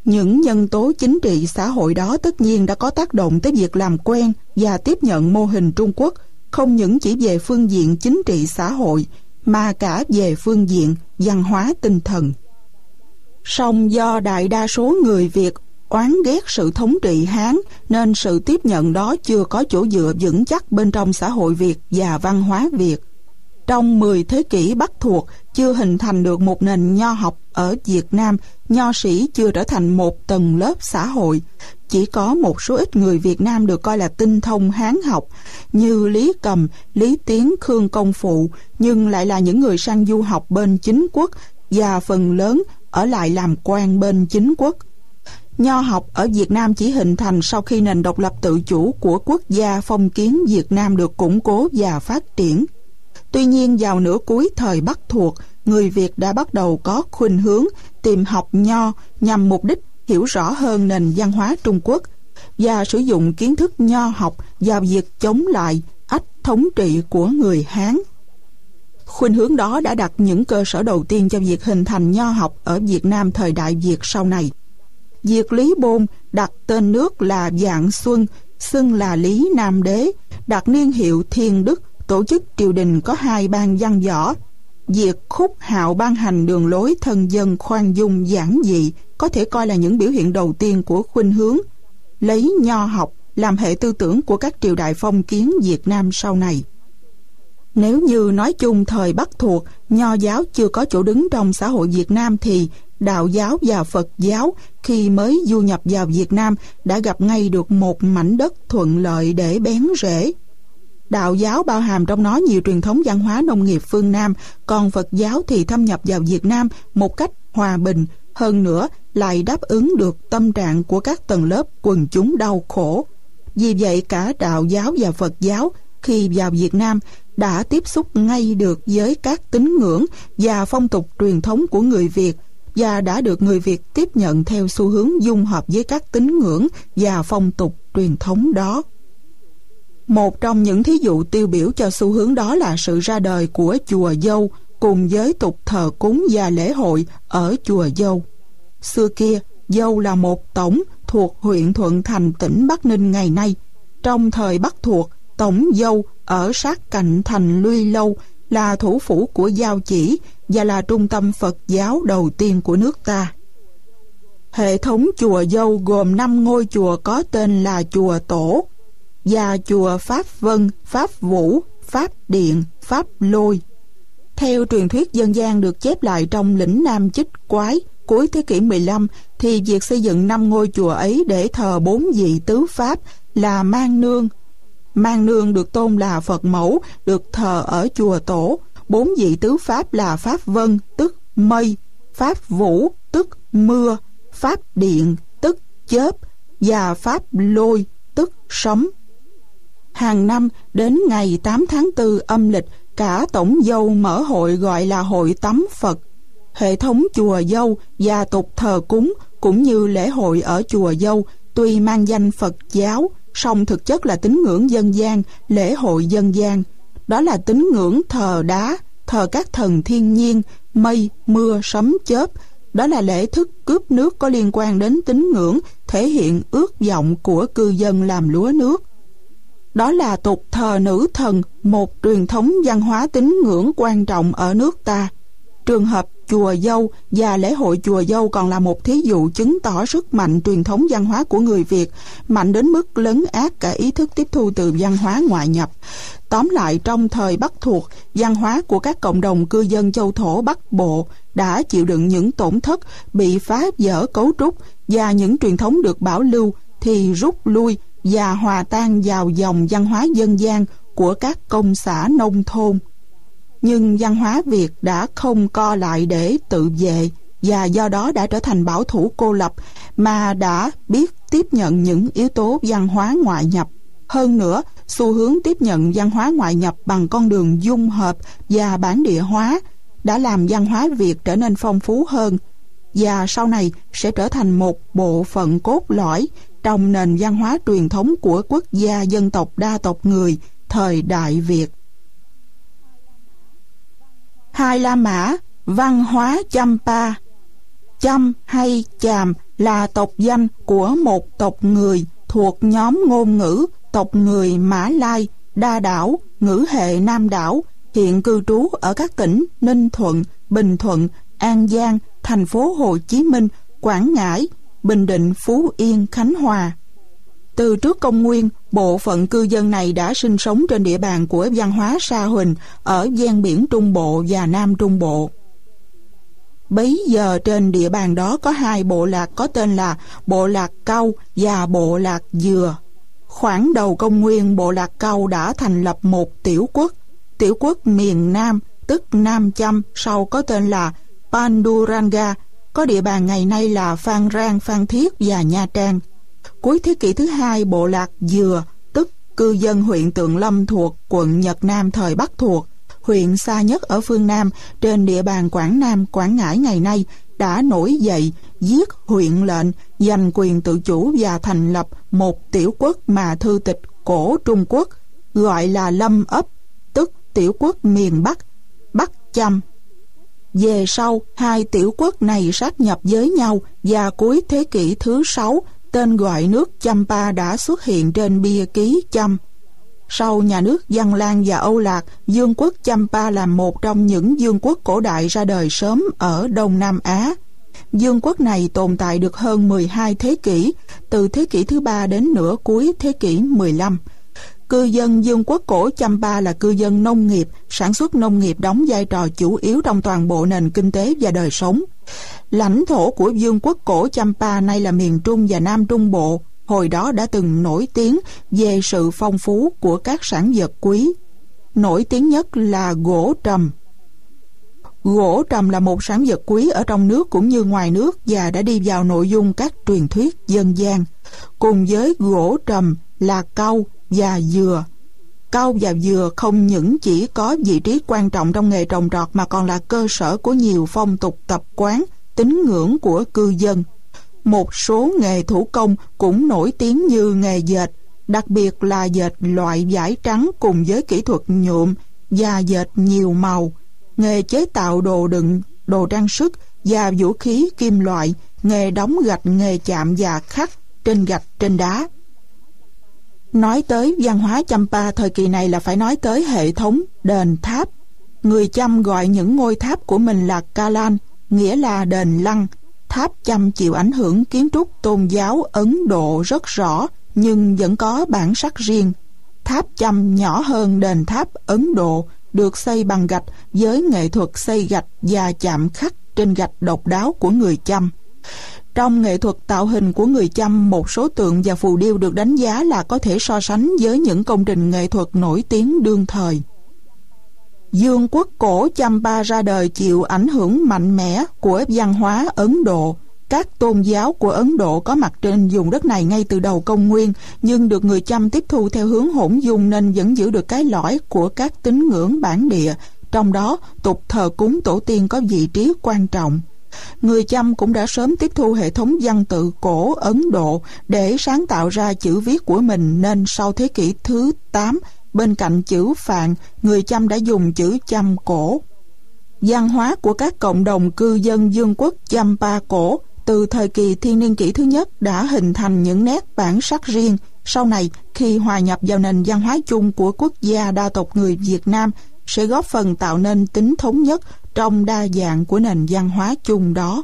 Những nhân tố chính trị xã hội đó tất nhiên đã có tác động tới việc làm quen và tiếp nhận mô hình Trung Quốc, không những chỉ về phương diện chính trị xã hội, mà cả về phương diện văn hóa tinh thần. Song do đại đa số người Việt oán ghét sự thống trị Hán, nên sự tiếp nhận đó chưa có chỗ dựa vững chắc bên trong xã hội Việt và văn hóa Việt. Trong 10 thế kỷ Bắc thuộc, chưa hình thành được một nền nho học ở Việt Nam, nho sĩ chưa trở thành một tầng lớp xã hội. Chỉ có một số ít người Việt Nam được coi là tinh thông Hán học, như Lý Cầm, Lý Tiến, Khương Công Phụ, nhưng lại là những người sang du học bên chính quốc, và phần lớn ở lại làm quan bên chính quốc. Nho học ở Việt Nam chỉ hình thành sau khi nền độc lập tự chủ của quốc gia phong kiến Việt Nam được củng cố và phát triển. Tuy nhiên, vào nửa cuối thời Bắc thuộc, người Việt đã bắt đầu có khuynh hướng tìm học nho nhằm mục đích hiểu rõ hơn nền văn hóa Trung Quốc và sử dụng kiến thức nho học vào việc chống lại ách thống trị của người Hán. Khuynh hướng đó đã đặt những cơ sở đầu tiên cho việc hình thành nho học ở Việt Nam thời Đại Việt sau này. Việc Lý Bôn đặt tên nước là Vạn Xuân, xưng là Lý Nam Đế, đặt niên hiệu Thiên Đức, tổ chức triều đình có 2 ban văn võ. Việc Khúc Hạo ban hành đường lối thân dân khoan dung giản dị có thể coi là những biểu hiện đầu tiên của khuynh hướng lấy nho học làm hệ tư tưởng của các triều đại phong kiến Việt Nam sau này. Nếu như nói chung thời Bắc thuộc, nho giáo chưa có chỗ đứng trong xã hội Việt Nam, thì đạo giáo và Phật giáo khi mới du nhập vào Việt Nam đã gặp ngay được một mảnh đất thuận lợi để bén rễ. Đạo giáo bao hàm trong nó nhiều truyền thống văn hóa nông nghiệp phương Nam, còn Phật giáo thì thâm nhập vào Việt Nam một cách hòa bình, hơn nữa lại đáp ứng được tâm trạng của các tầng lớp quần chúng đau khổ. Vì vậy cả đạo giáo và Phật giáo khi vào Việt Nam đã tiếp xúc ngay được với các tín ngưỡng và phong tục truyền thống của người Việt, và đã được người Việt tiếp nhận theo xu hướng dung hợp với các tín ngưỡng và phong tục truyền thống đó. Một trong những thí dụ tiêu biểu cho xu hướng đó là sự ra đời của chùa Dâu cùng với tục thờ cúng và lễ hội ở chùa Dâu. Xưa kia, Dâu là một tổng thuộc huyện Thuận Thành, tỉnh Bắc Ninh ngày nay. Trong thời Bắc thuộc, tổng Dâu ở sát cạnh thành Luy Lâu là thủ phủ của Giao Chỉ và là trung tâm Phật giáo đầu tiên của nước ta. Hệ thống chùa Dâu gồm 5 ngôi chùa có tên là chùa Tổ và chùa Pháp Vân, Pháp Vũ, Pháp Điện, Pháp Lôi. Theo truyền thuyết dân gian được chép lại trong lĩnh Nam Chích Quái cuối thế kỷ 15, thì việc xây dựng 5 ngôi chùa ấy để thờ 4 vị tứ Pháp là Mang Nương. Mang Nương được tôn là Phật mẫu, được thờ ở chùa Tổ. 4 vị tứ Pháp là Pháp Vân, tức mây, Pháp Vũ, tức mưa, Pháp Điện, tức chớp, và Pháp Lôi, tức sấm. Hàng năm đến ngày 8 tháng 4 âm lịch, cả tổng Dâu mở hội gọi là hội tắm Phật. Hệ thống chùa Dâu và tục thờ cúng cũng như lễ hội ở chùa Dâu tuy mang danh Phật giáo, song thực chất là tín ngưỡng dân gian, lễ hội dân gian. Đó là tín ngưỡng thờ đá, thờ các thần thiên nhiên, mây, mưa, sấm, chớp. Đó là lễ thức cướp nước có liên quan đến tín ngưỡng, thể hiện ước vọng của cư dân làm lúa nước. Đó là tục thờ nữ thần, một truyền thống văn hóa tín ngưỡng quan trọng ở nước ta. Trường hợp chùa Dâu và lễ hội chùa Dâu còn là một thí dụ chứng tỏ sức mạnh truyền thống văn hóa của người Việt, mạnh đến mức lấn át cả ý thức tiếp thu từ văn hóa ngoại nhập. Tóm lại, trong thời Bắc thuộc, văn hóa của các cộng đồng cư dân châu thổ Bắc Bộ đã chịu đựng những tổn thất, bị phá vỡ cấu trúc, và những truyền thống được bảo lưu thì rút lui và hòa tan vào dòng văn hóa dân gian của các công xã nông thôn. Nhưng văn hóa Việt đã không co lại để tự vệ, và do đó đã trở thành bảo thủ cô lập, mà đã biết tiếp nhận những yếu tố văn hóa ngoại nhập. Hơn nữa, xu hướng tiếp nhận văn hóa ngoại nhập bằng con đường dung hợp và bản địa hóa đã làm văn hóa Việt trở nên phong phú hơn, và sau này sẽ trở thành một bộ phận cốt lõi trong nền văn hóa truyền thống của quốc gia dân tộc đa tộc người thời Đại Việt. Hai La Mã, văn hóa Champa. Chăm hay Chàm là tộc danh của một tộc người thuộc nhóm ngôn ngữ tộc người Mã Lai, Đa Đảo, ngữ hệ Nam Đảo, hiện cư trú ở các tỉnh Ninh Thuận, Bình Thuận, An Giang, thành phố Hồ Chí Minh, Quảng Ngãi, Bình Định, Phú Yên, Khánh Hòa. Từ trước công nguyên, bộ phận cư dân này đã sinh sống trên địa bàn của văn hóa Sa Huỳnh ở ven biển Trung Bộ và Nam Trung Bộ. Bấy giờ trên địa bàn đó có hai bộ lạc có tên là bộ lạc Cau và bộ lạc Dừa. Khoảng đầu công nguyên, bộ lạc Cau đã thành lập một tiểu quốc miền Nam, tức Nam Chăm, sau có tên là Panduranga, có địa bàn ngày nay là Phan Rang, Phan Thiết và Nha Trang. Cuối thế kỷ thứ hai, bộ lạc Dừa, tức cư dân huyện Tượng Lâm thuộc quận Nhật Nam thời Bắc thuộc, huyện xa nhất ở phương Nam trên địa bàn Quảng Nam, Quảng Ngãi ngày nay, đã nổi dậy giết huyện lệnh, giành quyền tự chủ và thành lập một tiểu quốc mà thư tịch cổ Trung Quốc gọi là Lâm Ấp, tức tiểu quốc miền Bắc, Bắc Chăm. Về sau, hai tiểu quốc này sát nhập với nhau và cuối thế kỷ thứ 6, tên gọi nước Champa đã xuất hiện trên bia ký Chăm. Sau nhà nước Văn Lang và Âu Lạc, vương quốc Champa là một trong những vương quốc cổ đại ra đời sớm ở Đông Nam Á. Vương quốc này tồn tại được hơn 12 thế kỷ, từ thế kỷ thứ 3 đến nửa cuối thế kỷ 15. Cư dân vương quốc cổ Champa là cư dân nông nghiệp, sản xuất nông nghiệp đóng vai trò chủ yếu trong toàn bộ nền kinh tế và đời sống. Lãnh thổ của vương quốc cổ Champa nay là miền Trung và Nam Trung Bộ, hồi đó đã từng nổi tiếng về sự phong phú của các sản vật quý. Nổi tiếng nhất là gỗ trầm. Gỗ trầm là một sản vật quý ở trong nước cũng như ngoài nước và đã đi vào nội dung các truyền thuyết dân gian. Cùng với gỗ trầm là cau và dừa. Cau và dừa không những chỉ có vị trí quan trọng trong nghề trồng trọt mà còn là cơ sở của nhiều phong tục tập quán, tín ngưỡng của cư dân. Một số nghề thủ công cũng nổi tiếng như nghề dệt, đặc biệt là dệt loại vải trắng cùng với kỹ thuật nhuộm và dệt nhiều màu, nghề chế tạo đồ đựng, đồ trang sức và vũ khí kim loại, nghề đóng gạch, nghề chạm và khắc trên gạch trên đá. Nói tới văn hóa Champa thời kỳ này là phải nói tới hệ thống đền tháp. Người Chăm gọi những ngôi tháp của mình là Kalan, nghĩa là đền lăng. Tháp Chăm chịu ảnh hưởng kiến trúc tôn giáo Ấn Độ rất rõ nhưng vẫn có bản sắc riêng. Tháp Chăm nhỏ hơn đền tháp Ấn Độ, được xây bằng gạch với nghệ thuật xây gạch và chạm khắc trên gạch độc đáo của người Chăm. Trong nghệ thuật tạo hình của người Chăm, một số tượng và phù điêu được đánh giá là có thể so sánh với những công trình nghệ thuật nổi tiếng đương thời. Vương quốc cổ Champa ra đời chịu ảnh hưởng mạnh mẽ của văn hóa Ấn Độ. Các tôn giáo của Ấn Độ có mặt trên vùng đất này ngay từ đầu công nguyên, nhưng được người Chăm tiếp thu theo hướng hỗn dung nên vẫn giữ được cái lõi của các tín ngưỡng bản địa, trong đó tục thờ cúng tổ tiên có vị trí quan trọng. Người Chăm cũng đã sớm tiếp thu hệ thống văn tự cổ Ấn Độ để sáng tạo ra chữ viết của mình, nên sau thế kỷ thứ 8, bên cạnh chữ Phạn, người Chăm đã dùng chữ Chăm cổ. Văn hóa của các cộng đồng cư dân vương quốc Champa cổ từ thời kỳ thiên niên kỷ thứ nhất đã hình thành những nét bản sắc riêng. Sau này, khi hòa nhập vào nền văn hóa chung của quốc gia đa tộc người Việt Nam, sẽ góp phần tạo nên tính thống nhất trong đa dạng của nền văn hóa chung đó.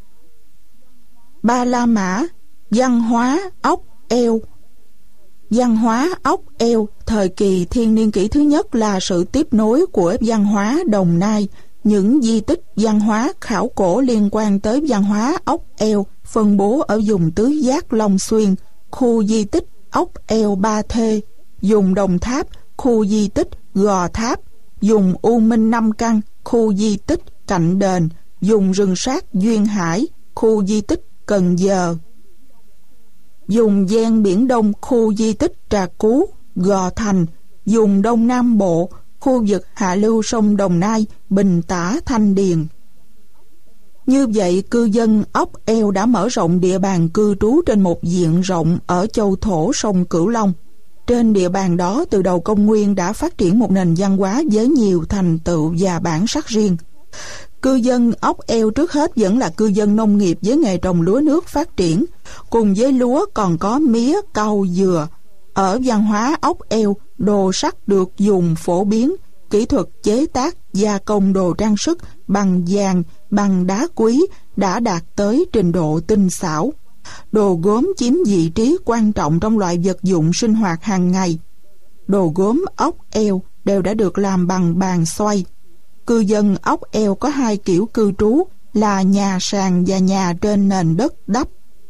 Ba La Mã, văn hóa ốc eo. Văn hóa ốc eo thời kỳ thiên niên kỷ thứ nhất là sự tiếp nối của văn hóa Đồng Nai. Những di tích văn hóa khảo cổ liên quan tới văn hóa ốc eo phân bố ở vùng Tứ Giác Long Xuyên, khu di tích ốc eo Ba Thê, vùng Đồng Tháp, khu di tích Gò Tháp, vùng U Minh Năm Căn, khu di tích Cạnh Đền, vùng rừng sát Duyên Hải, khu di tích Cần Giờ, vùng ven Biển Đông, khu di tích Trà Cú, Gò Thành, vùng Đông Nam Bộ, khu vực hạ lưu sông Đồng Nai, Bình Tả, Thanh Điền. Như vậy, cư dân ốc eo đã mở rộng địa bàn cư trú trên một diện rộng ở châu thổ sông Cửu Long. Trên địa bàn đó, từ đầu công nguyên đã phát triển một nền văn hóa với nhiều thành tựu và bản sắc riêng. Cư dân ốc eo trước hết vẫn là cư dân nông nghiệp với nghề trồng lúa nước phát triển. Cùng với lúa còn có mía, cau, dừa. Ở văn hóa ốc eo, đồ sắt được dùng phổ biến. Kỹ thuật chế tác, gia công đồ trang sức bằng vàng, bằng đá quý đã đạt tới trình độ tinh xảo. Đồ gốm chiếm vị trí quan trọng trong loại vật dụng sinh hoạt hàng ngày. Đồ gốm ốc eo đều đã được làm bằng bàn xoay. Cư dân ốc eo có hai kiểu cư trú là nhà sàn và nhà trên nền đất đắp.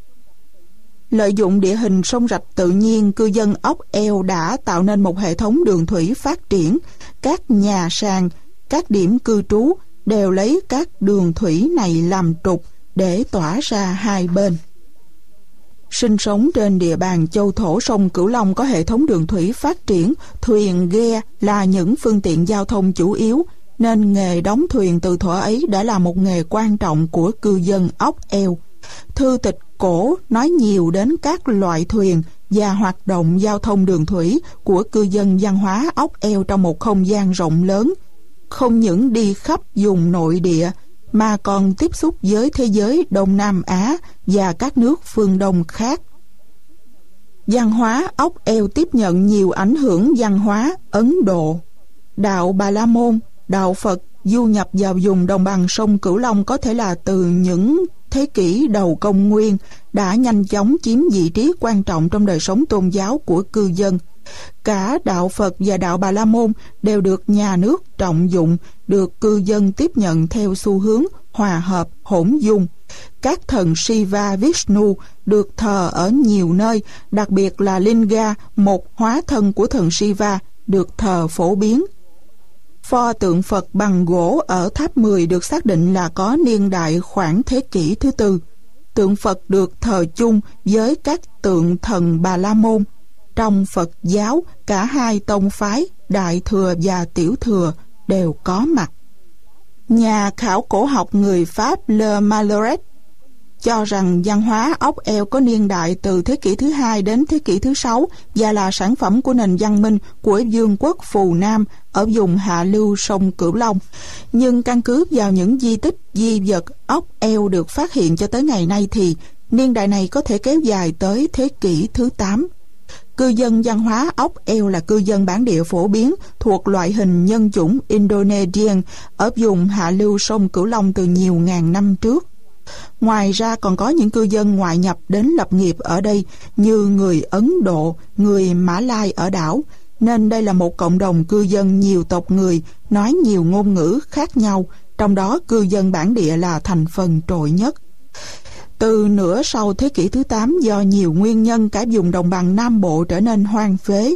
Lợi dụng địa hình sông rạch tự nhiên, cư dân ốc eo đã tạo nên một hệ thống đường thủy phát triển. Các nhà sàn, các điểm cư trú đều lấy các đường thủy này làm trục để tỏa ra hai bên. Sinh sống trên địa bàn châu thổ sông Cửu Long có hệ thống đường thủy phát triển, thuyền ghe là những phương tiện giao thông chủ yếu, nên nghề đóng thuyền từ thuở ấy đã là một nghề quan trọng của cư dân ốc eo. Thư tịch cổ nói nhiều đến các loại thuyền và hoạt động giao thông đường thủy của cư dân văn hóa ốc eo trong một không gian rộng lớn, không những đi khắp vùng nội địa mà còn tiếp xúc với thế giới Đông Nam Á và các nước phương Đông khác. Văn hóa ốc eo tiếp nhận nhiều ảnh hưởng văn hóa Ấn Độ. Đạo Bà La Môn, đạo Phật du nhập vào vùng đồng bằng sông Cửu Long có thể là từ những thế kỷ đầu công nguyên, đã nhanh chóng chiếm vị trí quan trọng trong đời sống tôn giáo của cư dân. Cả đạo Phật và đạo Bà La Môn đều được nhà nước trọng dụng, được cư dân tiếp nhận theo xu hướng hòa hợp hỗn dung. Các thần Shiva, Vishnu được thờ ở nhiều nơi, đặc biệt là Linga, một hóa thân của thần Shiva, được thờ phổ biến. Pho tượng Phật bằng gỗ ở tháp 10 được xác định là có niên đại khoảng thế kỷ thứ tư. Tượng Phật được thờ chung với các tượng thần Bà La Môn. Trong Phật giáo, cả hai tông phái, Đại Thừa và Tiểu Thừa, đều có mặt. Nhà khảo cổ học người Pháp Le Malloret cho rằng văn hóa ốc eo có niên đại từ thế kỷ thứ 2 đến thế kỷ thứ 6 và là sản phẩm của nền văn minh của vương quốc Phù Nam ở vùng hạ lưu sông Cửu Long. Nhưng căn cứ vào những di tích di vật ốc eo được phát hiện cho tới ngày nay thì niên đại này có thể kéo dài tới thế kỷ thứ 8. Cư dân văn hóa ốc eo là cư dân bản địa phổ biến thuộc loại hình nhân chủng Indonesian ở vùng hạ lưu sông Cửu Long từ nhiều ngàn năm trước. Ngoài ra còn có những cư dân ngoại nhập đến lập nghiệp ở đây như người Ấn Độ, người Mã Lai ở đảo, nên đây là một cộng đồng cư dân nhiều tộc người, nói nhiều ngôn ngữ khác nhau, trong đó cư dân bản địa là thành phần trội nhất. Từ nửa sau thế kỷ thứ 8, do nhiều nguyên nhân, cả vùng đồng bằng Nam Bộ trở nên hoang phế.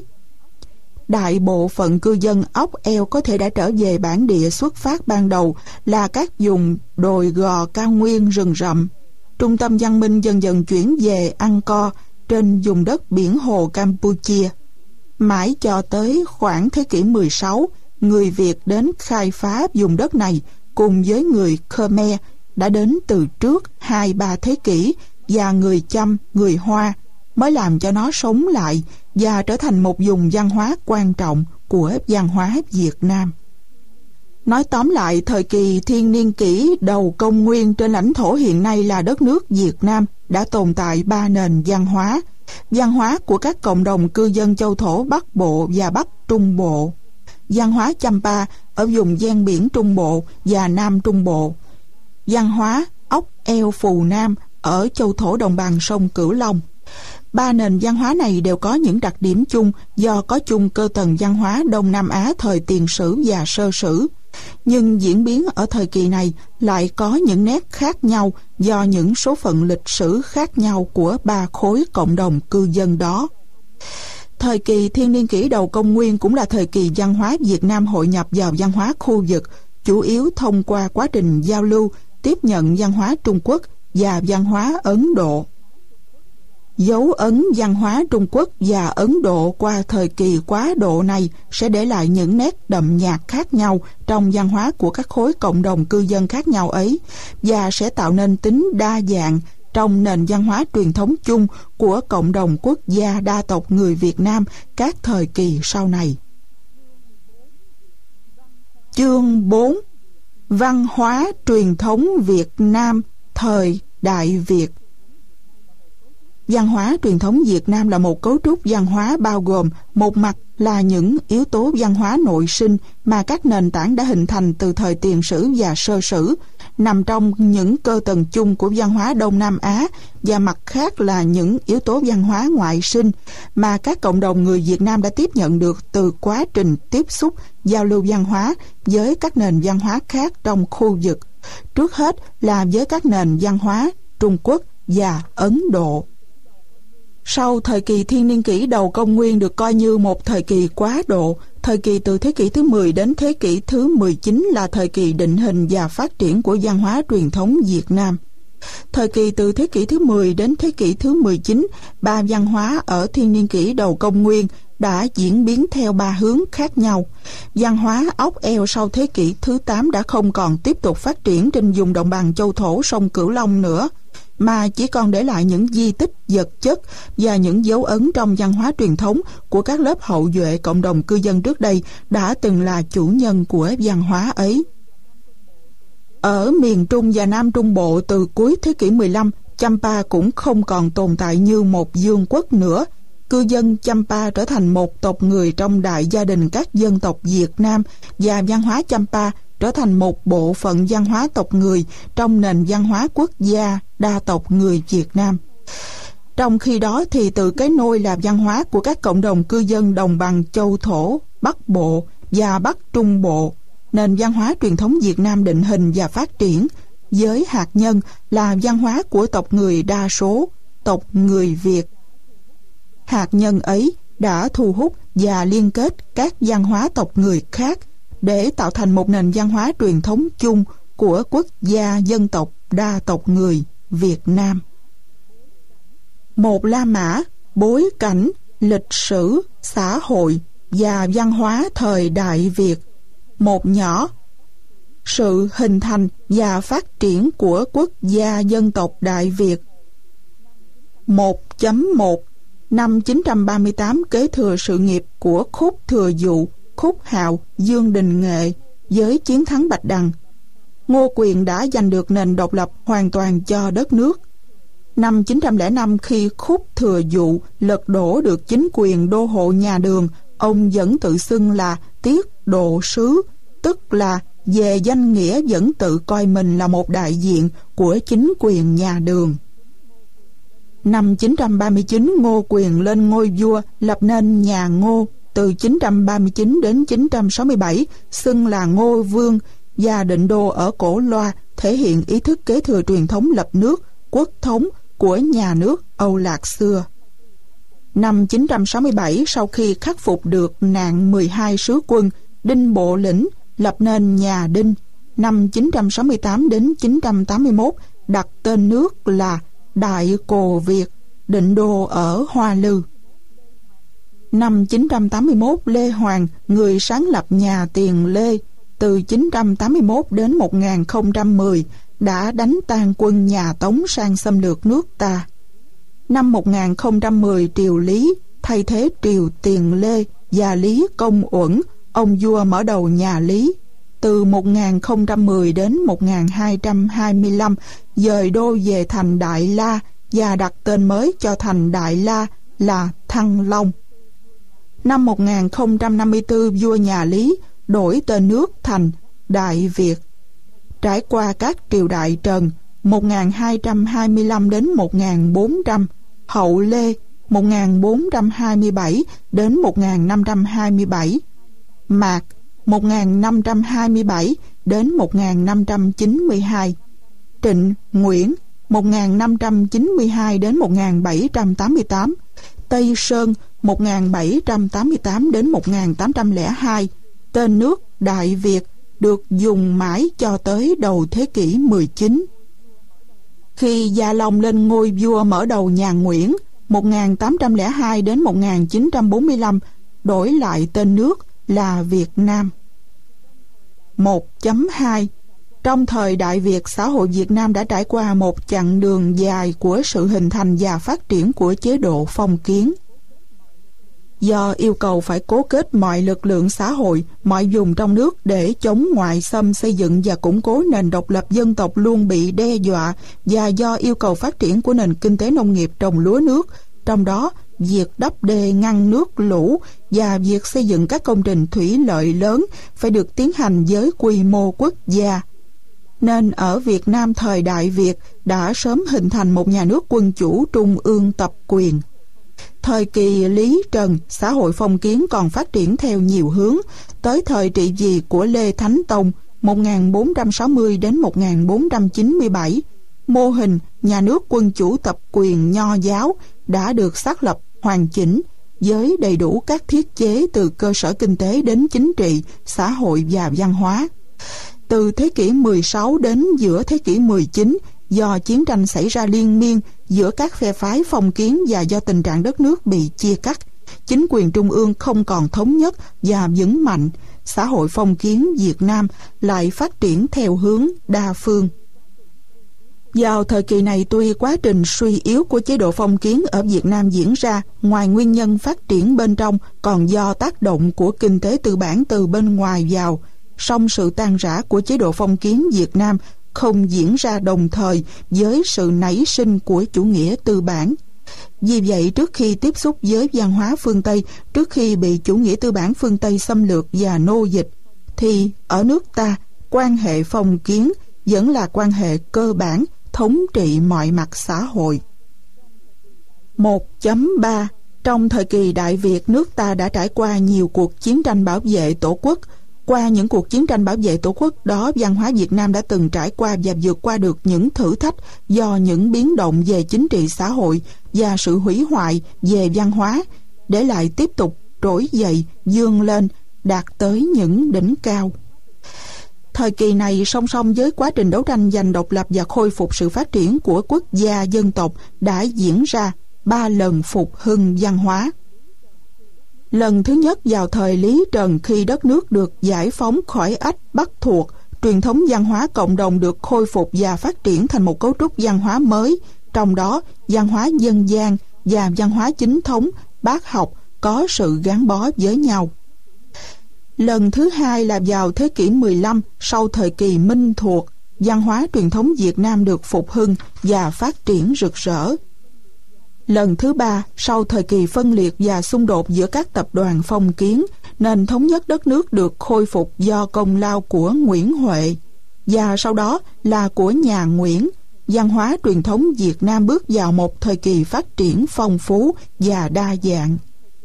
Đại bộ phận cư dân ốc eo có thể đã trở về bản địa xuất phát ban đầu là các vùng đồi gò cao nguyên rừng rậm. Trung tâm văn minh dần dần chuyển về Angkor trên vùng đất biển hồ Campuchia. Mãi cho tới khoảng thế kỷ 16, người Việt đến khai phá vùng đất này cùng với người Khmer đã đến từ trước 2-3 thế kỷ, và người Chăm, người Hoa mới làm cho nó sống lại và trở thành một vùng văn hóa quan trọng của văn hóa Việt Nam. Nói tóm lại, thời kỳ thiên niên kỷ đầu công nguyên trên lãnh thổ hiện nay là đất nước Việt Nam đã tồn tại 3 nền văn hóa. Văn hóa của các cộng đồng cư dân châu thổ Bắc Bộ và Bắc Trung Bộ, văn hóa Champa ở vùng ven biển Trung Bộ và Nam Trung Bộ, văn hóa ốc eo Phù Nam ở châu thổ đồng bằng sông Cửu Long. 3 nền văn hóa này đều có những đặc điểm chung do có chung cơ tầng văn hóa Đông Nam Á thời tiền sử và sơ sử. Nhưng diễn biến ở thời kỳ này lại có những nét khác nhau do những số phận lịch sử khác nhau của 3 khối cộng đồng cư dân đó. Thời kỳ thiên niên kỷ đầu công nguyên cũng là thời kỳ văn hóa Việt Nam hội nhập vào văn hóa khu vực, chủ yếu thông qua quá trình giao lưu, tiếp nhận văn hóa Trung Quốc và văn hóa Ấn Độ. Dấu ấn văn hóa Trung Quốc và Ấn Độ qua thời kỳ quá độ này sẽ để lại những nét đậm nhạt khác nhau trong văn hóa của các khối cộng đồng cư dân khác nhau ấy, và sẽ tạo nên tính đa dạng trong nền văn hóa truyền thống chung của cộng đồng quốc gia đa tộc người Việt Nam các thời kỳ sau này. Chương 4. Văn hóa truyền thống Việt Nam thời Đại Việt. Văn hóa truyền thống Việt Nam là một cấu trúc văn hóa bao gồm một mặt là những yếu tố văn hóa nội sinh mà các nền tảng đã hình thành từ thời tiền sử và sơ sử, nằm trong những cơ tầng chung của văn hóa Đông Nam Á, và mặt khác là những yếu tố văn hóa ngoại sinh mà các cộng đồng người Việt Nam đã tiếp nhận được từ quá trình tiếp xúc, giao lưu văn hóa với các nền văn hóa khác trong khu vực, trước hết là với các nền văn hóa Trung Quốc và Ấn Độ. Sau thời kỳ thiên niên kỷ đầu công nguyên được coi như một thời kỳ quá độ, thời kỳ từ thế kỷ thứ 10 đến thế kỷ thứ 19 là thời kỳ định hình và phát triển của văn hóa truyền thống Việt Nam. Thời kỳ từ thế kỷ thứ 10 đến thế kỷ thứ 19, ba văn hóa ở thiên niên kỷ đầu công nguyên đã diễn biến theo ba hướng khác nhau. Văn hóa ốc eo sau thế kỷ thứ 8 đã không còn tiếp tục phát triển trên vùng đồng bằng châu thổ sông Cửu Long nữa, mà chỉ còn để lại những di tích vật chất và những dấu ấn trong văn hóa truyền thống của các lớp hậu duệ cộng đồng cư dân trước đây đã từng là chủ nhân của văn hóa ấy. Ở miền Trung và Nam Trung Bộ từ cuối thế kỷ 15, Champa cũng không còn tồn tại như một vương quốc nữa. Cư dân Champa trở thành một tộc người trong đại gia đình các dân tộc Việt Nam, và văn hóa Champa trở thành một bộ phận văn hóa tộc người trong nền văn hóa quốc gia đa tộc người Việt Nam. Trong khi đó thì từ cái nôi là văn hóa của các cộng đồng cư dân đồng bằng châu thổ, Bắc Bộ và Bắc Trung Bộ, nền văn hóa truyền thống Việt Nam định hình và phát triển, với hạt nhân là văn hóa của tộc người đa số, tộc người Việt. Hạt nhân ấy đã thu hút và liên kết các văn hóa tộc người khác để tạo thành một nền văn hóa truyền thống chung của quốc gia dân tộc đa tộc người Việt Nam. Một La Mã, bối cảnh, lịch sử, xã hội và văn hóa thời Đại Việt. Một nhỏ, sự hình thành và phát triển của quốc gia dân tộc Đại Việt. 1.1 Năm 938 kế thừa sự nghiệp của Khúc Thừa Dụ, Khúc Hạo, Dương Đình Nghệ với chiến thắng Bạch Đằng. Ngô Quyền đã giành được nền độc lập hoàn toàn cho đất nước. Năm 905, khi Khúc Thừa Dụ lật đổ được chính quyền đô hộ nhà Đường, ông vẫn tự xưng là Tiết Độ Sứ, tức là về danh nghĩa vẫn tự coi mình là một đại diện của chính quyền nhà Đường. Năm 939, Ngô Quyền lên ngôi vua, lập nên nhà Ngô. Từ 939 đến 967, xưng là Ngô Vương, và định đô ở Cổ Loa, thể hiện ý thức kế thừa truyền thống lập nước, quốc thống của nhà nước Âu Lạc xưa. Năm 967, sau khi khắc phục được nạn 12 sứ quân, Đinh Bộ Lĩnh lập nên nhà Đinh. Năm 968 đến 981, đặt tên nước là Đại Cồ Việt, định đô ở Hoa Lư. Năm 981, Lê Hoàng, người sáng lập nhà Tiền Lê, từ 981 đến 1010, đã đánh tan quân nhà Tống sang xâm lược nước ta. Năm 1010, triều Lý thay thế triều Tiền Lê và Lý Công Uẩn, ông vua mở đầu nhà Lý. Từ 1010 đến 1225, dời đô về thành Đại La và đặt tên mới cho thành Đại La là Thăng Long. Năm 1054, vua nhà Lý đổi tên nước thành Đại Việt. Trải qua các triều đại Trần 1225 đến 1400, hậu Lê 1427 đến 1527, Mạc 1527 đến 1592, Trịnh Nguyễn 1592 đến 1788, Tây Sơn 1788 đến 1802. Tên nước Đại Việt được dùng mãi cho tới đầu thế kỷ 19. Khi Gia Long lên ngôi vua mở đầu nhà Nguyễn 1802 đến 1945, đổi lại tên nước là Việt Nam. 1.2 Trong thời Đại Việt, xã hội Việt Nam đã trải qua một chặng đường dài của sự hình thành và phát triển của chế độ phong kiến. Do yêu cầu phải cố kết mọi lực lượng xã hội, mọi vùng trong nước để chống ngoại xâm, xây dựng và củng cố nền độc lập dân tộc luôn bị đe dọa, và do yêu cầu phát triển của nền kinh tế nông nghiệp trồng lúa nước, trong đó việc đắp đê ngăn nước lũ và việc xây dựng các công trình thủy lợi lớn phải được tiến hành với quy mô quốc gia. Nên ở Việt Nam thời Đại Việt đã sớm hình thành một nhà nước quân chủ trung ương tập quyền. Thời kỳ Lý Trần, xã hội phong kiến còn phát triển theo nhiều hướng. Tới thời trị vì của Lê Thánh Tông 1460 đến 1497, mô hình nhà nước quân chủ tập quyền nho giáo đã được xác lập hoàn chỉnh với đầy đủ các thiết chế từ cơ sở kinh tế đến chính trị, xã hội và văn hóa. Từ thế kỷ 16 đến giữa thế kỷ 19, do chiến tranh xảy ra liên miên giữa các phe phái phong kiến và do tình trạng đất nước bị chia cắt, chính quyền trung ương không còn thống nhất và vững mạnh, xã hội phong kiến Việt Nam lại phát triển theo hướng đa phương. Vào thời kỳ này, tuy quá trình suy yếu của chế độ phong kiến ở Việt Nam diễn ra, ngoài nguyên nhân phát triển bên trong còn do tác động của kinh tế tư bản từ bên ngoài vào, song sự tan rã của chế độ phong kiến Việt Nam không diễn ra đồng thời với sự nảy sinh của chủ nghĩa tư bản. Vì vậy, trước khi tiếp xúc với văn hóa phương Tây, trước khi bị chủ nghĩa tư bản phương Tây xâm lược và nô dịch, thì ở nước ta, quan hệ phong kiến vẫn là quan hệ cơ bản thống trị mọi mặt xã hội. 1.3. Trong thời kỳ Đại Việt, nước ta đã trải qua nhiều cuộc chiến tranh bảo vệ Tổ quốc. Qua những cuộc chiến tranh bảo vệ Tổ quốc đó, văn hóa Việt Nam đã từng trải qua và vượt qua được những thử thách do những biến động về chính trị xã hội và sự hủy hoại về văn hóa, để lại tiếp tục trỗi dậy, vươn lên, đạt tới những đỉnh cao. Thời kỳ này song song với quá trình đấu tranh giành độc lập và khôi phục sự phát triển của quốc gia dân tộc đã diễn ra 3 lần phục hưng văn hóa. Lần thứ nhất vào thời Lý Trần, khi đất nước được giải phóng khỏi ách Bắc thuộc, truyền thống văn hóa cộng đồng được khôi phục và phát triển thành một cấu trúc văn hóa mới, trong đó văn hóa dân gian và văn hóa chính thống, bác học có sự gắn bó với nhau. Lần thứ hai là vào thế kỷ 15, sau thời kỳ Minh thuộc, văn hóa truyền thống Việt Nam được phục hưng và phát triển rực rỡ. Lần thứ ba, sau thời kỳ phân liệt và xung đột giữa các tập đoàn phong kiến, nền thống nhất đất nước được khôi phục do công lao của Nguyễn Huệ, và sau đó là của nhà Nguyễn. Văn hóa truyền thống Việt Nam bước vào một thời kỳ phát triển phong phú và đa dạng.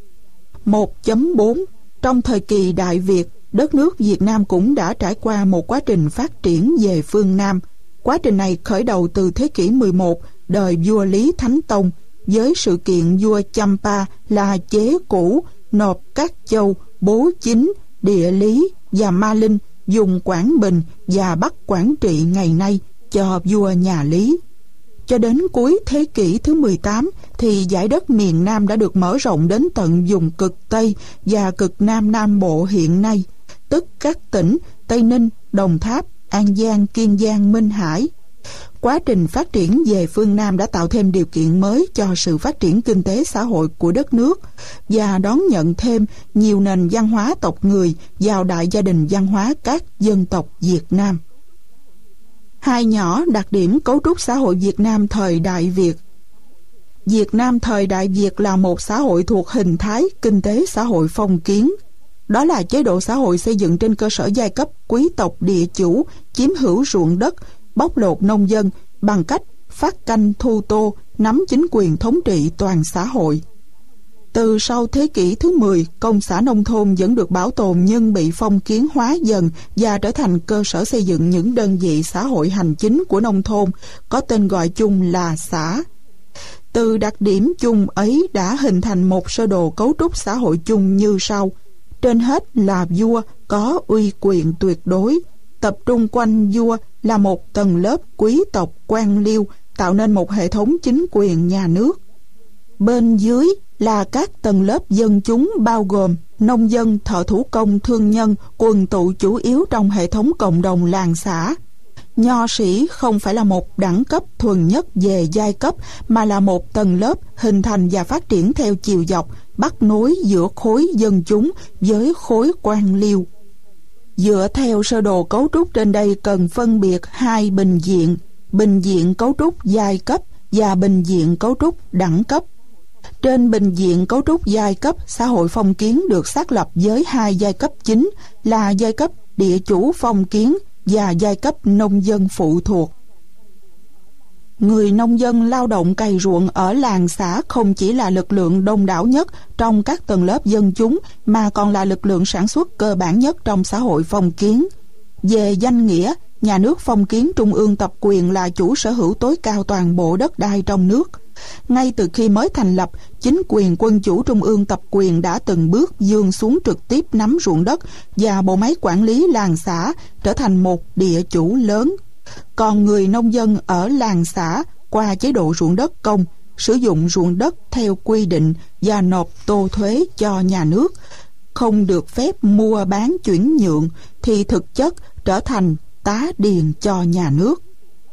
1.4. Trong thời kỳ Đại Việt, đất nước Việt Nam cũng đã trải qua một quá trình phát triển về phương Nam. Quá trình này khởi đầu từ thế kỷ 11, đời vua Lý Thánh Tông, với sự kiện vua Champa là chế cũ nộp các châu Bố Chính, Địa Lý và Ma Linh, dùng Quảng Bình và Bắc Quảng Trị ngày nay cho vua nhà Lý. Cho đến cuối thế kỷ thứ 18 thì dải đất miền Nam đã được mở rộng đến tận vùng cực Tây và cực Nam Nam Bộ hiện nay, tức các tỉnh Tây Ninh, Đồng Tháp, An Giang, Kiên Giang, Minh Hải. Quá trình phát triển về phương Nam đã tạo thêm điều kiện mới cho sự phát triển kinh tế xã hội của đất nước và đón nhận thêm nhiều nền văn hóa tộc người vào đại gia đình văn hóa các dân tộc Việt Nam. Hai nhỏ đặc điểm cấu trúc xã hội Việt Nam thời Đại Việt. Việt Nam thời Đại Việt là một xã hội thuộc hình thái kinh tế xã hội phong kiến. Đó là chế độ xã hội xây dựng trên cơ sở giai cấp quý tộc địa chủ chiếm hữu ruộng đất, bóc lột nông dân bằng cách phát canh thu tô, nắm chính quyền thống trị toàn xã hội. Từ sau thế kỷ thứ 10, công xã nông thôn vẫn được bảo tồn nhưng bị phong kiến hóa dần và trở thành cơ sở xây dựng những đơn vị xã hội hành chính của nông thôn, có tên gọi chung là xã. Từ đặc điểm chung ấy đã hình thành một sơ đồ cấu trúc xã hội chung như sau. Trên hết là vua có uy quyền tuyệt đối. Tập trung quanh vua là một tầng lớp quý tộc quan liêu, tạo nên một hệ thống chính quyền nhà nước. Bên dưới là các tầng lớp dân chúng bao gồm nông dân, thợ thủ công, thương nhân, quần tụ chủ yếu trong hệ thống cộng đồng làng xã. Nho sĩ không phải là một đẳng cấp thuần nhất về giai cấp, mà là một tầng lớp hình thành và phát triển theo chiều dọc, bắt nối giữa khối dân chúng với khối quan liêu. Dựa theo sơ đồ cấu trúc trên đây cần phân biệt hai bình diện cấu trúc giai cấp và bình diện cấu trúc đẳng cấp. Trên bình diện cấu trúc giai cấp, xã hội phong kiến được xác lập với hai giai cấp chính là giai cấp địa chủ phong kiến và giai cấp nông dân phụ thuộc. Người nông dân lao động cày ruộng ở làng xã không chỉ là lực lượng đông đảo nhất trong các tầng lớp dân chúng, mà còn là lực lượng sản xuất cơ bản nhất trong xã hội phong kiến. Về danh nghĩa, nhà nước phong kiến trung ương tập quyền là chủ sở hữu tối cao toàn bộ đất đai trong nước. Ngay từ khi mới thành lập, chính quyền quân chủ trung ương tập quyền đã từng bước vươn xuống trực tiếp nắm ruộng đất, và bộ máy quản lý làng xã trở thành một địa chủ lớn. Còn người nông dân ở làng xã qua chế độ ruộng đất công, sử dụng ruộng đất theo quy định và nộp tô thuế cho nhà nước, không được phép mua bán chuyển nhượng, thì thực chất trở thành tá điền cho nhà nước.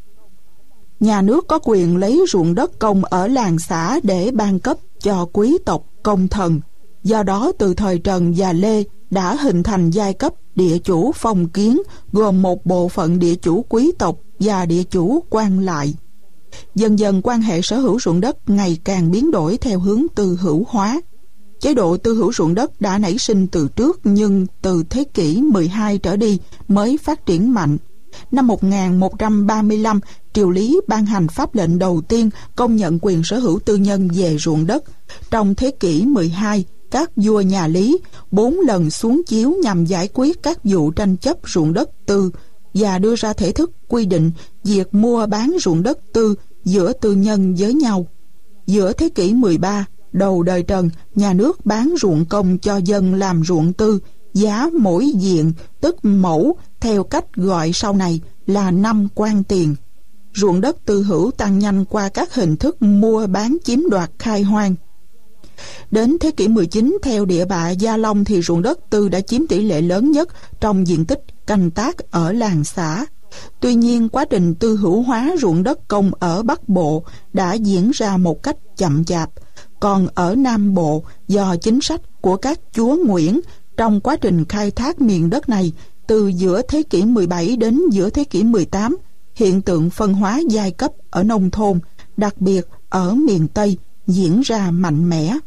Nhà nước có quyền lấy ruộng đất công ở làng xã để ban cấp cho quý tộc công thần. Do đó từ thời Trần và Lê đã hình thành giai cấp địa chủ phong kiến, gồm một bộ phận địa chủ quý tộc và địa chủ quan lại. Dần dần quan hệ sở hữu ruộng đất ngày càng biến đổi theo hướng tư hữu hóa. Chế độ tư hữu ruộng đất đã nảy sinh từ trước, nhưng từ thế kỷ 12 trở đi mới phát triển mạnh. Năm 1135, triều Lý ban hành pháp lệnh đầu tiên công nhận quyền sở hữu tư nhân về ruộng đất. Trong thế kỷ 12, các vua nhà Lý 4 lần xuống chiếu nhằm giải quyết các vụ tranh chấp ruộng đất tư và đưa ra thể thức quy định việc mua bán ruộng đất tư giữa tư nhân với nhau. Giữa thế kỷ 13, đầu đời Trần, nhà nước bán ruộng công cho dân làm ruộng tư, giá mỗi diện tức mẫu theo cách gọi sau này là 5 quan tiền. Ruộng đất tư hữu tăng nhanh qua các hình thức mua bán chiếm đoạt khai hoang. Đến thế kỷ 19, theo địa bạ Gia Long thì ruộng đất tư đã chiếm tỷ lệ lớn nhất trong diện tích canh tác ở làng xã. Tuy nhiên, quá trình tư hữu hóa ruộng đất công ở Bắc Bộ đã diễn ra một cách chậm chạp. Còn ở Nam Bộ, do chính sách của các chúa Nguyễn, trong quá trình khai thác miền đất này, từ giữa thế kỷ 17 đến giữa thế kỷ 18, hiện tượng phân hóa giai cấp ở nông thôn, đặc biệt ở miền Tây, diễn ra mạnh mẽ.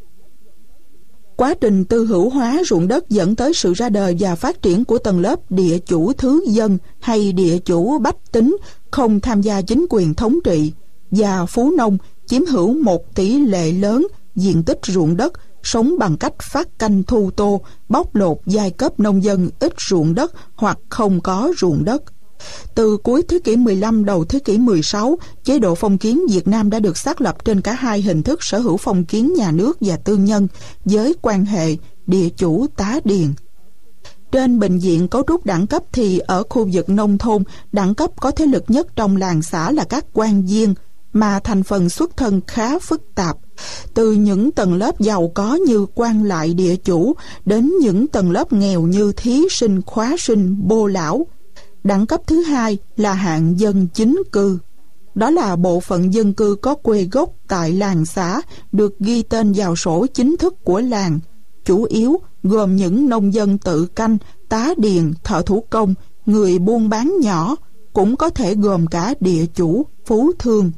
Quá trình tư hữu hóa ruộng đất dẫn tới sự ra đời và phát triển của tầng lớp địa chủ thứ dân hay địa chủ bách tính không tham gia chính quyền thống trị, và phú nông chiếm hữu một tỷ lệ lớn diện tích ruộng đất, sống bằng cách phát canh thu tô, bóc lột giai cấp nông dân ít ruộng đất hoặc không có ruộng đất. Từ cuối thế kỷ 15 đầu thế kỷ 16, chế độ phong kiến Việt Nam đã được xác lập trên cả hai hình thức sở hữu phong kiến nhà nước và tư nhân, với quan hệ địa chủ tá điền. Trên bình diện cấu trúc đẳng cấp thì ở khu vực nông thôn, đẳng cấp có thế lực nhất trong làng xã là các quan viên, mà thành phần xuất thân khá phức tạp, từ những tầng lớp giàu có như quan lại địa chủ đến những tầng lớp nghèo như thí sinh, khóa sinh, bô lão. Đẳng cấp thứ hai là hạng dân chính cư. Đó là bộ phận dân cư có quê gốc tại làng xã, được ghi tên vào sổ chính thức của làng, chủ yếu gồm những nông dân tự canh, tá điền, thợ thủ công, người buôn bán nhỏ, cũng có thể gồm cả địa chủ, phú thương.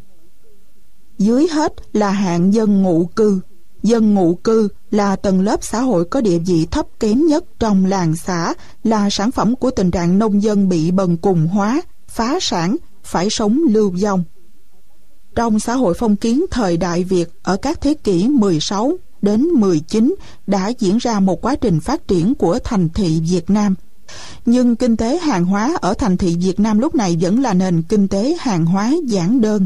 Dưới hết là hạng dân ngụ cư. Dân ngụ cư là tầng lớp xã hội có địa vị thấp kém nhất trong làng xã, là sản phẩm của tình trạng nông dân bị bần cùng hóa, phá sản, phải sống lưu vong. Trong xã hội phong kiến thời Đại Việt ở các thế kỷ 16 đến 19 đã diễn ra một quá trình phát triển của thành thị Việt Nam. Nhưng kinh tế hàng hóa ở thành thị Việt Nam lúc này vẫn là nền kinh tế hàng hóa giản đơn.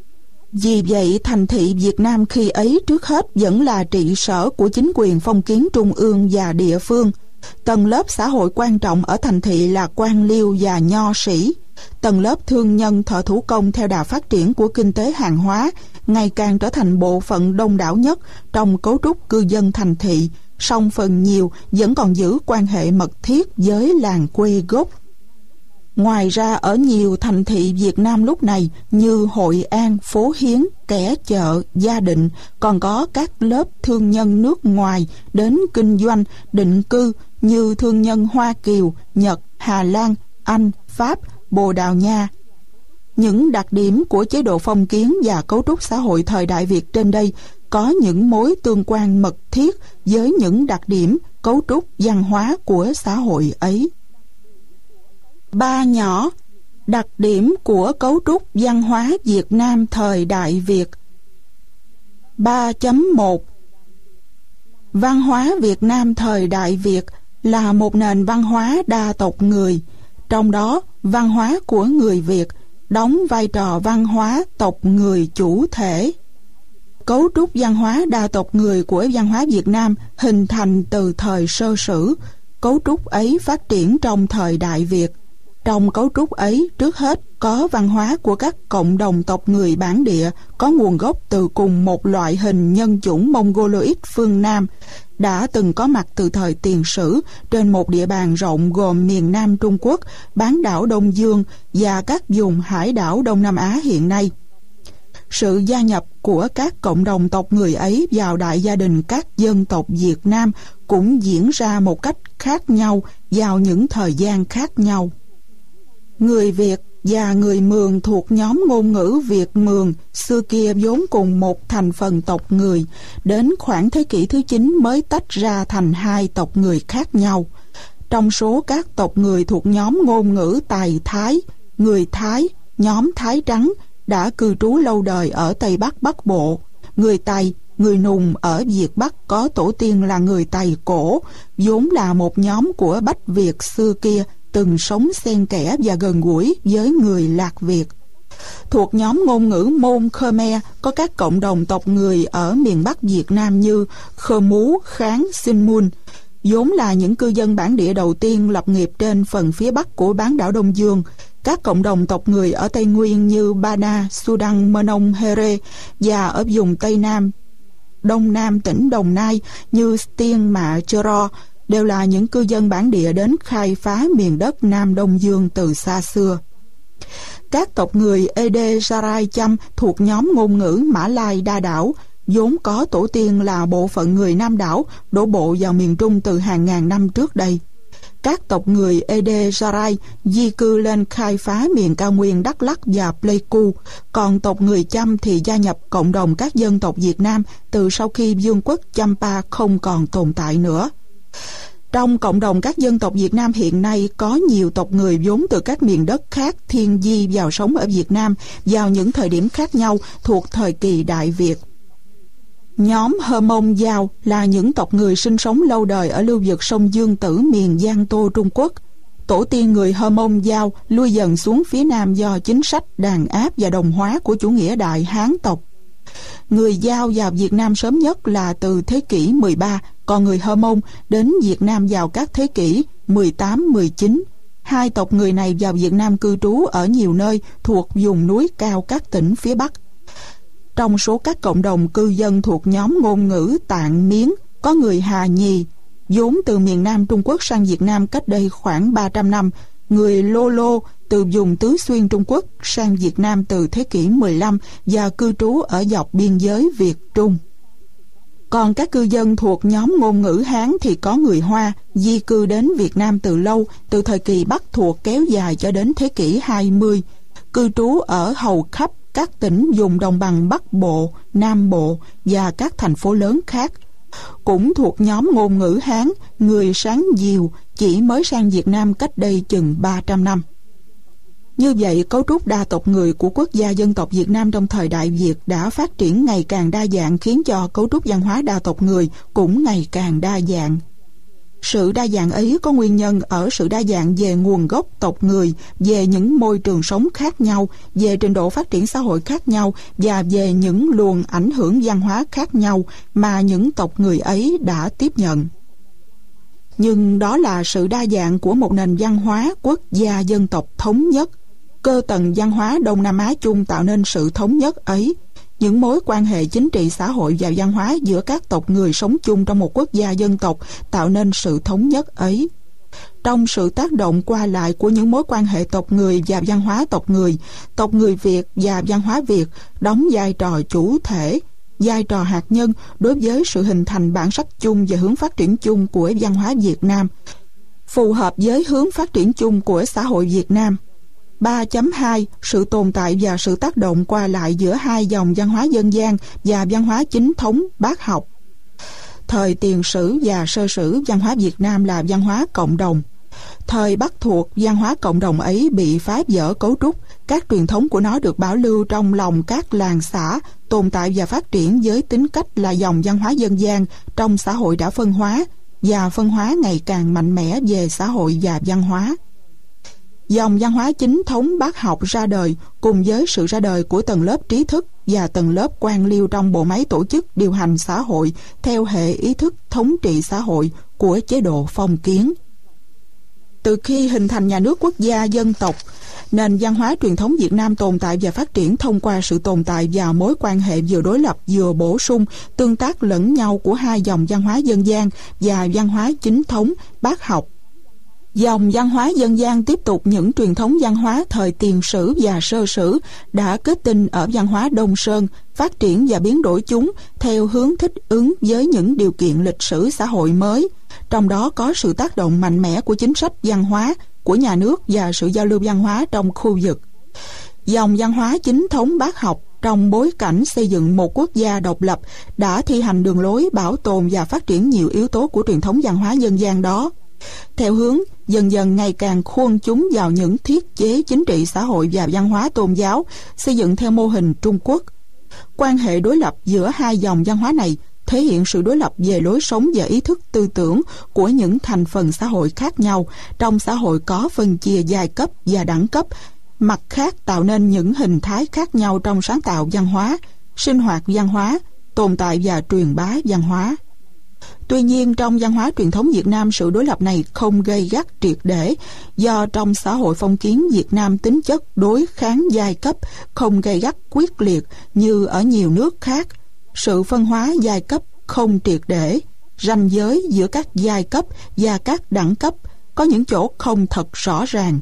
Vì vậy, thành thị Việt Nam khi ấy trước hết vẫn là trị sở của chính quyền phong kiến trung ương và địa phương. Tầng lớp xã hội quan trọng ở thành thị là quan liêu và nho sĩ. Tầng lớp thương nhân, thợ thủ công theo đà phát triển của kinh tế hàng hóa ngày càng trở thành bộ phận đông đảo nhất trong cấu trúc cư dân thành thị, song phần nhiều vẫn còn giữ quan hệ mật thiết với làng quê gốc. Ngoài ra ở nhiều thành thị Việt Nam lúc này như Hội An, Phố Hiến, Kẻ Chợ, Gia Định còn có các lớp thương nhân nước ngoài đến kinh doanh, định cư như thương nhân Hoa Kiều, Nhật, Hà Lan, Anh, Pháp, Bồ Đào Nha. Những đặc điểm của chế độ phong kiến và cấu trúc xã hội thời Đại Việt trên đây có những mối tương quan mật thiết với những đặc điểm cấu trúc văn hóa của xã hội ấy. 3 nhỏ, đặc điểm của cấu trúc văn hóa Việt Nam thời Đại Việt. 3.1 Văn hóa Việt Nam thời Đại Việt là một nền văn hóa đa tộc người, trong đó văn hóa của người Việt đóng vai trò văn hóa tộc người chủ thể. Cấu trúc văn hóa đa tộc người của văn hóa Việt Nam hình thành từ thời sơ sử. Cấu trúc ấy phát triển trong thời Đại Việt. Trong cấu trúc ấy, trước hết có văn hóa của các cộng đồng tộc người bản địa có nguồn gốc từ cùng một loại hình nhân chủng Mongoloid phương Nam, đã từng có mặt từ thời tiền sử trên một địa bàn rộng gồm miền Nam Trung Quốc, bán đảo Đông Dương và các vùng hải đảo Đông Nam Á hiện nay. Sự gia nhập của các cộng đồng tộc người ấy vào đại gia đình các dân tộc Việt Nam cũng diễn ra một cách khác nhau vào những thời gian khác nhau. Người Việt và người Mường thuộc nhóm ngôn ngữ Việt Mường xưa kia vốn cùng một thành phần tộc người, đến khoảng thế kỷ thứ 9 mới tách ra thành 2 tộc người khác nhau. Trong số các tộc người thuộc nhóm ngôn ngữ Tài Thái, người Thái, nhóm Thái Trắng đã cư trú lâu đời ở Tây Bắc Bắc Bộ. Người Tày, người Nùng ở Việt Bắc có tổ tiên là người Tày cổ, vốn là một nhóm của Bách Việt xưa kia, từng sống xen kẽ và gần gũi với người Lạc Việt. Thuộc nhóm ngôn ngữ Môn Khmer có các cộng đồng tộc người ở miền Bắc Việt Nam như Khơ Mú, Kháng, Sinh Mun, vốn là những cư dân bản địa đầu tiên lập nghiệp trên phần phía Bắc của bán đảo Đông Dương. Các cộng đồng tộc người ở Tây Nguyên như Ba Na, Sudan, Mơ Nông, Here và ở vùng Tây Nam, Đông Nam tỉnh Đồng Nai như Stiên, Mạ, Chơ Ro đều là những cư dân bản địa đến khai phá miền đất Nam Đông Dương từ xa xưa. Các tộc người Ede Sarai Chăm thuộc nhóm ngôn ngữ Mã Lai Đa Đảo, vốn có tổ tiên là bộ phận người Nam đảo đổ bộ vào miền Trung từ hàng ngàn năm trước đây. Các tộc người Ede Sarai di cư lên khai phá miền cao nguyên Đắk Lắk và Pleiku, còn tộc người Chăm thì gia nhập cộng đồng các dân tộc Việt Nam từ sau khi vương quốc Champa không còn tồn tại nữa. Trong cộng đồng các dân tộc Việt Nam hiện nay có nhiều tộc người vốn từ các miền đất khác thiên di vào sống ở Việt Nam vào những thời điểm khác nhau thuộc thời kỳ Đại Việt. Nhóm Hơ Mông Dao là những tộc người sinh sống lâu đời ở lưu vực sông Dương Tử miền Giang Tô Trung Quốc. Tổ tiên người Hơ Mông Dao lui dần xuống phía Nam do chính sách đàn áp và đồng hóa của chủ nghĩa Đại Hán tộc. Người Dao vào Việt Nam sớm nhất là từ thế kỷ 13, còn người Hơ Mông đến Việt Nam vào các thế kỷ 18, 19. Hai tộc người này vào Việt Nam cư trú ở nhiều nơi thuộc vùng núi cao các tỉnh phía Bắc. Trong số các cộng đồng cư dân thuộc nhóm ngôn ngữ Tạng Miến, có người Hà Nhì, vốn từ miền Nam Trung Quốc sang Việt Nam cách đây khoảng 300 năm, người Lô Lô từ vùng Tứ Xuyên Trung Quốc sang Việt Nam từ thế kỷ 15 và cư trú ở dọc biên giới Việt-Trung. Còn các cư dân thuộc nhóm ngôn ngữ Hán thì có người Hoa di cư đến Việt Nam từ lâu, từ thời kỳ Bắc thuộc kéo dài cho đến thế kỷ 20, cư trú ở hầu khắp các tỉnh vùng đồng bằng Bắc Bộ, Nam Bộ và các thành phố lớn khác. Cũng thuộc nhóm ngôn ngữ Hán, người Sán Diều chỉ mới sang Việt Nam cách đây chừng 300 năm. Như vậy, cấu trúc đa tộc người của quốc gia dân tộc Việt Nam trong thời Đại Việt đã phát triển ngày càng đa dạng, khiến cho cấu trúc văn hóa đa tộc người cũng ngày càng đa dạng. Sự đa dạng ấy có nguyên nhân ở sự đa dạng về nguồn gốc tộc người, về những môi trường sống khác nhau, về trình độ phát triển xã hội khác nhau và về những luồng ảnh hưởng văn hóa khác nhau mà những tộc người ấy đã tiếp nhận. Nhưng đó là sự đa dạng của một nền văn hóa quốc gia dân tộc thống nhất. Cơ tầng văn hóa Đông Nam Á chung tạo nên sự thống nhất ấy. Những mối quan hệ chính trị, xã hội và văn hóa giữa các tộc người sống chung trong một quốc gia dân tộc tạo nên sự thống nhất ấy. Trong sự tác động qua lại của những mối quan hệ tộc người và văn hóa tộc người Việt và văn hóa Việt đóng vai trò chủ thể, vai trò hạt nhân đối với sự hình thành bản sắc chung và hướng phát triển chung của văn hóa Việt Nam, phù hợp với hướng phát triển chung của xã hội Việt Nam. 3.2 Sự tồn tại và sự tác động qua lại giữa hai dòng văn hóa dân gian và văn hóa chính thống bác học. Thời tiền sử và sơ sử, văn hóa Việt Nam là văn hóa cộng đồng. Thời Bắc thuộc, văn hóa cộng đồng ấy bị phá vỡ cấu trúc, các truyền thống của nó được bảo lưu trong lòng các làng xã, tồn tại và phát triển với tính cách là dòng văn hóa dân gian trong xã hội đã phân hóa, và phân hóa ngày càng mạnh mẽ về xã hội và văn hóa. Dòng văn hóa chính thống bác học ra đời cùng với sự ra đời của tầng lớp trí thức và tầng lớp quan liêu trong bộ máy tổ chức điều hành xã hội theo hệ ý thức thống trị xã hội của chế độ phong kiến. Từ khi hình thành nhà nước quốc gia dân tộc, nền văn hóa truyền thống Việt Nam tồn tại và phát triển thông qua sự tồn tại và mối quan hệ vừa đối lập vừa bổ sung, tương tác lẫn nhau của hai dòng văn hóa dân gian và văn hóa chính thống bác học. Dòng văn hóa dân gian tiếp tục những truyền thống văn hóa thời tiền sử và sơ sử đã kết tinh ở văn hóa Đông Sơn, phát triển và biến đổi chúng theo hướng thích ứng với những điều kiện lịch sử xã hội mới, trong đó có sự tác động mạnh mẽ của chính sách văn hóa của nhà nước và sự giao lưu văn hóa trong khu vực. Dòng văn hóa chính thống bác học trong bối cảnh xây dựng một quốc gia độc lập đã thi hành đường lối bảo tồn và phát triển nhiều yếu tố của truyền thống văn hóa dân gian đó, theo hướng dần dần ngày càng khuôn chúng vào những thiết chế chính trị xã hội và văn hóa tôn giáo, xây dựng theo mô hình Trung Quốc. Quan hệ đối lập giữa hai dòng văn hóa này thể hiện sự đối lập về lối sống và ý thức tư tưởng của những thành phần xã hội khác nhau. Trong xã hội có phân chia giai cấp và đẳng cấp, mặt khác tạo nên những hình thái khác nhau trong sáng tạo văn hóa, sinh hoạt văn hóa, tồn tại và truyền bá văn hóa. Tuy nhiên, trong văn hóa truyền thống Việt Nam, sự đối lập này không gay gắt triệt để, do trong xã hội phong kiến Việt Nam tính chất đối kháng giai cấp không gay gắt quyết liệt như ở nhiều nước khác. Sự phân hóa giai cấp không triệt để, ranh giới giữa các giai cấp và các đẳng cấp có những chỗ không thật rõ ràng.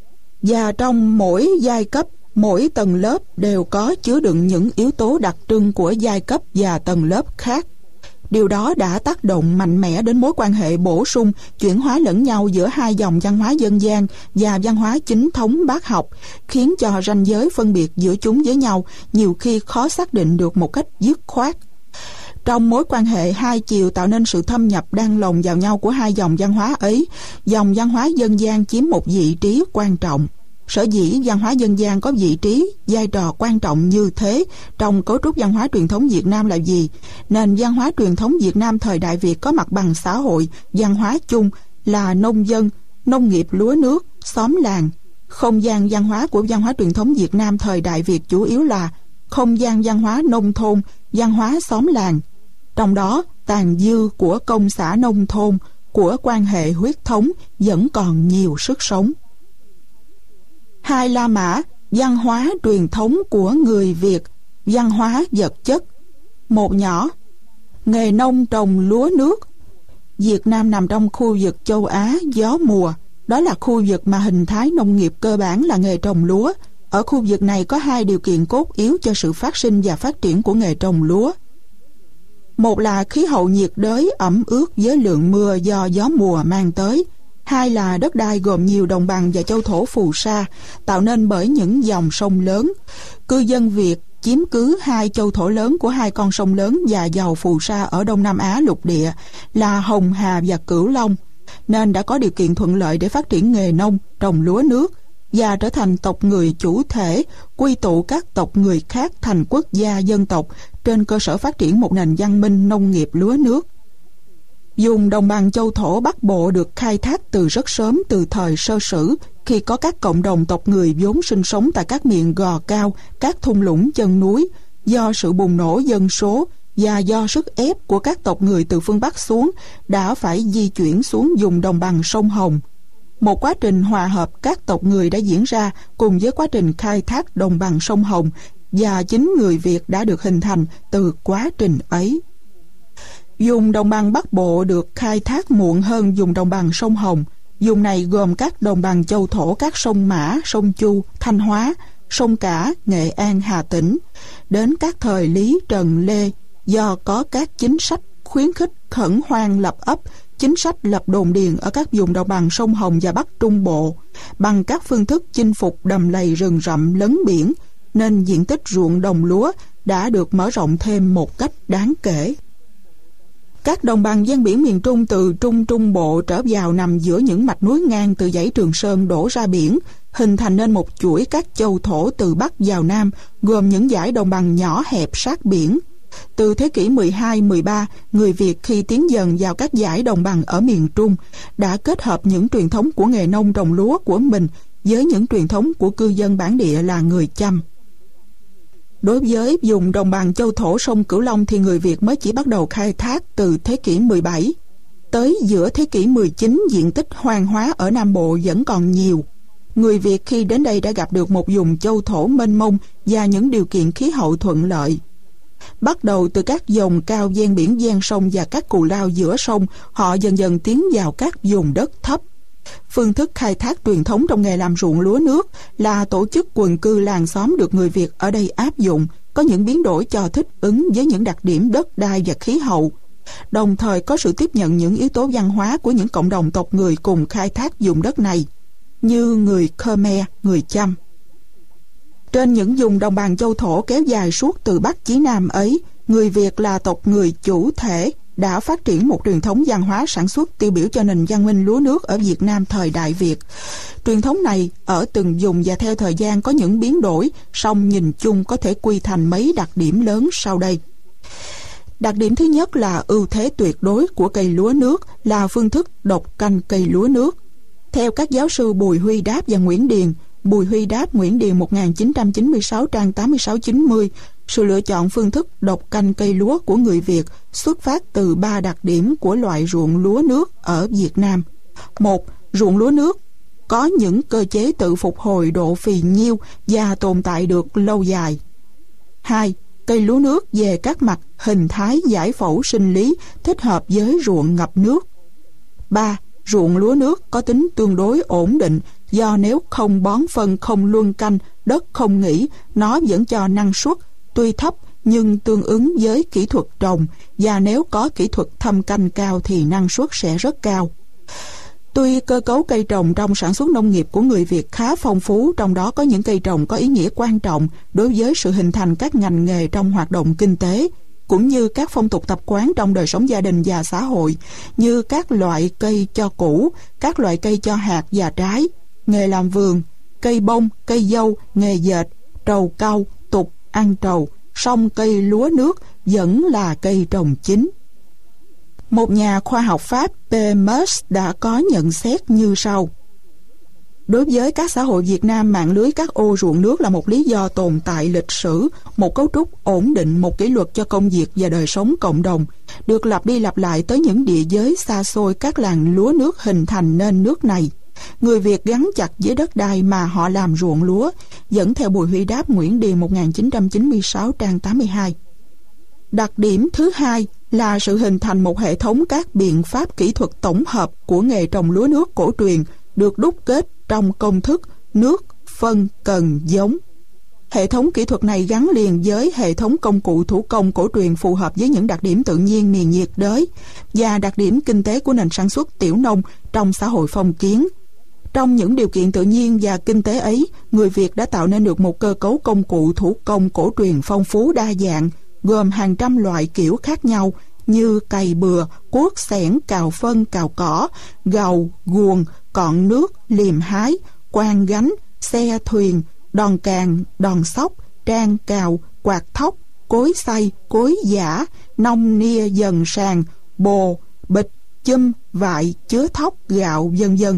Và trong mỗi giai cấp, mỗi tầng lớp đều có chứa đựng những yếu tố đặc trưng của giai cấp và tầng lớp khác. Điều đó đã tác động mạnh mẽ đến mối quan hệ bổ sung, chuyển hóa lẫn nhau giữa hai dòng văn hóa dân gian và văn hóa chính thống bác học, khiến cho ranh giới phân biệt giữa chúng với nhau nhiều khi khó xác định được một cách dứt khoát. Trong mối quan hệ hai chiều tạo nên sự thâm nhập đan lồng vào nhau của hai dòng văn hóa ấy, dòng văn hóa dân gian chiếm một vị trí quan trọng. Sở dĩ văn hóa dân gian có vị trí, vai trò quan trọng như thế trong cấu trúc văn hóa truyền thống Việt Nam là gì? Nền văn hóa truyền thống Việt Nam thời Đại Việt có mặt bằng xã hội, văn hóa chung là nông dân, nông nghiệp lúa nước, xóm làng. Không gian văn hóa của văn hóa truyền thống Việt Nam thời Đại Việt chủ yếu là không gian văn hóa nông thôn, văn hóa xóm làng. Trong đó, tàn dư của công xã nông thôn, của quan hệ huyết thống vẫn còn nhiều sức sống. 2. La Mã, văn hóa truyền thống của người Việt, văn hóa vật chất. Một nhỏ, nghề nông trồng lúa nước. Việt Nam nằm trong khu vực châu Á gió mùa, đó là khu vực mà hình thái nông nghiệp cơ bản là nghề trồng lúa. Ở khu vực này có hai điều kiện cốt yếu cho sự phát sinh và phát triển của nghề trồng lúa. Một là khí hậu nhiệt đới ẩm ướt với lượng mưa do gió mùa mang tới. Hai là đất đai gồm nhiều đồng bằng và châu thổ phù sa, tạo nên bởi những dòng sông lớn. Cư dân Việt chiếm cứ hai châu thổ lớn của hai con sông lớn và giàu phù sa ở Đông Nam Á lục địa là Hồng Hà và Cửu Long, nên đã có điều kiện thuận lợi để phát triển nghề nông, trồng lúa nước và trở thành tộc người chủ thể, quy tụ các tộc người khác thành quốc gia dân tộc trên cơ sở phát triển một nền văn minh nông nghiệp lúa nước. Vùng đồng bằng châu thổ Bắc Bộ được khai thác từ rất sớm, từ thời sơ sử, khi có các cộng đồng tộc người vốn sinh sống tại các miền gò cao, các thung lũng chân núi. Do sự bùng nổ dân số và do sức ép của các tộc người từ phương Bắc xuống, đã phải di chuyển xuống vùng đồng bằng sông Hồng. Một quá trình hòa hợp các tộc người đã diễn ra cùng với quá trình khai thác đồng bằng sông Hồng, và chính người Việt đã được hình thành từ quá trình ấy. Vùng đồng bằng Bắc Bộ được khai thác muộn hơn vùng đồng bằng sông Hồng. Vùng này gồm các đồng bằng châu thổ các sông Mã, sông Chu, Thanh Hóa, sông Cả, Nghệ An, Hà Tĩnh. Đến các thời Lý, Trần, Lê, do có các chính sách khuyến khích khẩn hoang lập ấp, chính sách lập đồn điền ở các vùng đồng bằng sông Hồng và Bắc Trung Bộ, bằng các phương thức chinh phục đầm lầy rừng rậm lấn biển, nên diện tích ruộng đồng lúa đã được mở rộng thêm một cách đáng kể. Các đồng bằng ven biển miền Trung từ Trung Bộ trở vào nằm giữa những mạch núi ngang từ dãy Trường Sơn đổ ra biển, hình thành nên một chuỗi các châu thổ từ Bắc vào Nam, gồm những dải đồng bằng nhỏ hẹp sát biển. Từ thế kỷ 12-13, người Việt khi tiến dần vào các dải đồng bằng ở miền Trung đã kết hợp những truyền thống của nghề nông trồng lúa của mình với những truyền thống của cư dân bản địa là người Chăm. Đối với vùng đồng bằng châu thổ sông Cửu Long thì người Việt mới chỉ bắt đầu khai thác từ thế kỷ 17. Tới giữa thế kỷ 19, diện tích hoang hóa ở Nam Bộ vẫn còn nhiều. Người Việt khi đến đây đã gặp được một vùng châu thổ mênh mông và những điều kiện khí hậu thuận lợi. Bắt đầu từ các dòng cao ven biển ven sông và các cù lao giữa sông, họ dần dần tiến vào các vùng đất thấp. Phương thức khai thác truyền thống trong nghề làm ruộng lúa nước là tổ chức quần cư làng xóm được người Việt ở đây áp dụng, có những biến đổi cho thích ứng với những đặc điểm đất đai và khí hậu, đồng thời có sự tiếp nhận những yếu tố văn hóa của những cộng đồng tộc người cùng khai thác vùng đất này, như người Khmer, người Chăm. Trên những vùng đồng bằng châu thổ kéo dài suốt từ Bắc chí Nam ấy, người Việt là tộc người chủ thể đã phát triển một truyền thống văn hóa sản xuất tiêu biểu cho nền văn minh lúa nước ở Việt Nam thời Đại Việt. Truyền thống này ở từng vùng và theo thời gian có những biến đổi, song nhìn chung có thể quy thành mấy đặc điểm lớn sau đây. Đặc điểm thứ nhất là ưu thế tuyệt đối của cây lúa nước là phương thức độc canh cây lúa nước. Theo các giáo sư Bùi Huy Đáp và Nguyễn Điền, Bùi Huy Đáp, Nguyễn Điền 1996 trang 86-90, sự lựa chọn phương thức độc canh cây lúa của người Việt xuất phát từ 3 đặc điểm của loại ruộng lúa nước ở Việt Nam. 1. Ruộng lúa nước có những cơ chế tự phục hồi độ phì nhiêu và tồn tại được lâu dài. 2. Cây lúa nước về các mặt hình thái giải phẫu sinh lý thích hợp với ruộng ngập nước. 3. Ruộng lúa nước có tính tương đối ổn định, do nếu không bón phân, không luân canh, đất không nghỉ, nó vẫn cho năng suất tuy thấp nhưng tương ứng với kỹ thuật trồng, và nếu có kỹ thuật thâm canh cao thì năng suất sẽ rất cao. Tuy cơ cấu cây trồng trong sản xuất nông nghiệp của người Việt khá phong phú, trong đó có những cây trồng có ý nghĩa quan trọng đối với sự hình thành các ngành nghề trong hoạt động kinh tế, cũng như các phong tục tập quán trong đời sống gia đình và xã hội, như các loại cây cho củ, các loại cây cho hạt và trái, nghề làm vườn, cây bông, cây dâu, nghề dệt, trầu cau, tục, ăn trầu, song cây lúa nước vẫn là cây trồng chính. Một nhà khoa học Pháp P. Mers đã có nhận xét như sau. Đối với các xã hội Việt Nam, mạng lưới các ô ruộng nước là một lý do tồn tại lịch sử, một cấu trúc ổn định, một kỷ luật cho công việc và đời sống cộng đồng, được lặp đi lặp lại tới những địa giới xa xôi các làng lúa nước hình thành nên nước này. Người Việt gắn chặt với đất đai mà họ làm ruộng lúa, dẫn theo Bùi Huy Đáp, Nguyễn Điền 1996 trang 82. Đặc điểm thứ hai là sự hình thành một hệ thống các biện pháp kỹ thuật tổng hợp của nghề trồng lúa nước cổ truyền, được đúc kết trong công thức nước, phân, cần, giống. Hệ thống kỹ thuật này gắn liền với hệ thống công cụ thủ công cổ truyền phù hợp với những đặc điểm tự nhiên miền nhiệt đới và đặc điểm kinh tế của nền sản xuất tiểu nông trong xã hội phong kiến. Trong những điều kiện tự nhiên và kinh tế ấy, người Việt đã tạo nên được một cơ cấu công cụ thủ công cổ truyền phong phú đa dạng, gồm hàng trăm loại kiểu khác nhau như cày bừa, cuốc xẻng, cào phân, cào cỏ, gầu, guồng, cọn nước, liềm hái, quan gánh, xe thuyền, đòn càng, đòn sóc, trang cào, quạt thóc, cối xay, cối giã, nông nia dần sàn, bồ, bịch, chum, vại, chứa thóc, gạo, vân vân.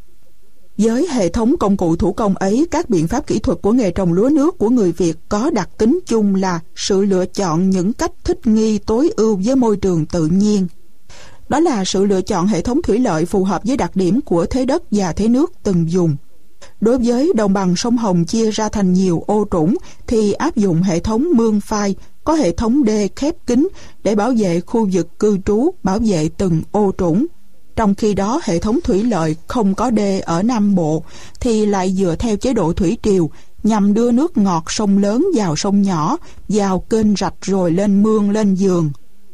Với hệ thống công cụ thủ công ấy, các biện pháp kỹ thuật của nghề trồng lúa nước của người Việt có đặc tính chung là sự lựa chọn những cách thích nghi tối ưu với môi trường tự nhiên. Đó là sự lựa chọn hệ thống thủy lợi phù hợp với đặc điểm của thế đất và thế nước từng vùng. Đối với đồng bằng sông Hồng chia ra thành nhiều ô trũng thì áp dụng hệ thống mương phai, có hệ thống đê khép kín để bảo vệ khu vực cư trú, bảo vệ từng ô trũng. Trong khi đó hệ thống thủy lợi không có đê ở Nam Bộ thì lại dựa theo chế độ thủy triều nhằm đưa nước ngọt sông lớn vào sông nhỏ, vào kênh rạch rồi lên mương lên giường.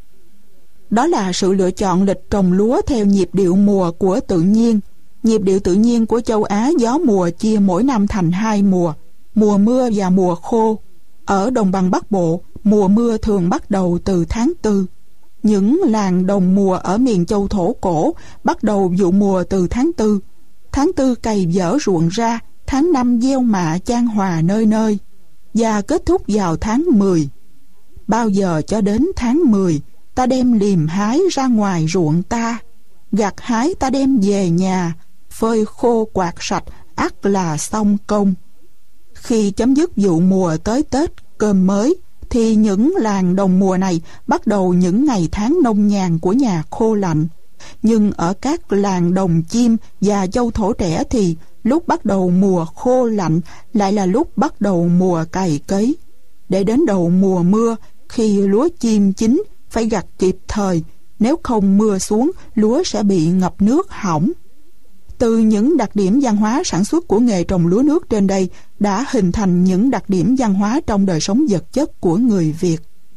Đó là sự lựa chọn lịch trồng lúa theo nhịp điệu mùa của tự nhiên. Nhịp điệu tự nhiên của châu Á gió mùa chia mỗi năm thành 2 mùa, mùa mưa và mùa khô. Ở đồng bằng Bắc Bộ, mùa mưa thường bắt đầu từ tháng 4. Những làng đồng mùa ở miền châu thổ cổ bắt đầu vụ mùa từ tháng 4. Tháng 4 cày dỡ ruộng ra, tháng 5 gieo mạ chan hòa nơi nơi, và kết thúc vào tháng 10. Bao giờ cho đến tháng 10, ta đem liềm hái ra ngoài ruộng ta, gặt hái ta đem về nhà, phơi khô quạt sạch, ắt là xong công. Khi chấm dứt vụ mùa tới Tết cơm mới, thì những làng đồng mùa này bắt đầu những ngày tháng nông nhàn của nhà khô lạnh. Nhưng ở các làng đồng chim và châu thổ trẻ thì lúc bắt đầu mùa khô lạnh lại là lúc bắt đầu mùa cày cấy. Để đến đầu mùa mưa, khi lúa chim chín, phải gặt kịp thời, nếu không mưa xuống, lúa sẽ bị ngập nước hỏng. Từ những đặc điểm văn hóa sản xuất của nghề trồng lúa nước trên đây đã hình thành những đặc điểm văn hóa trong đời sống vật chất của người Việt.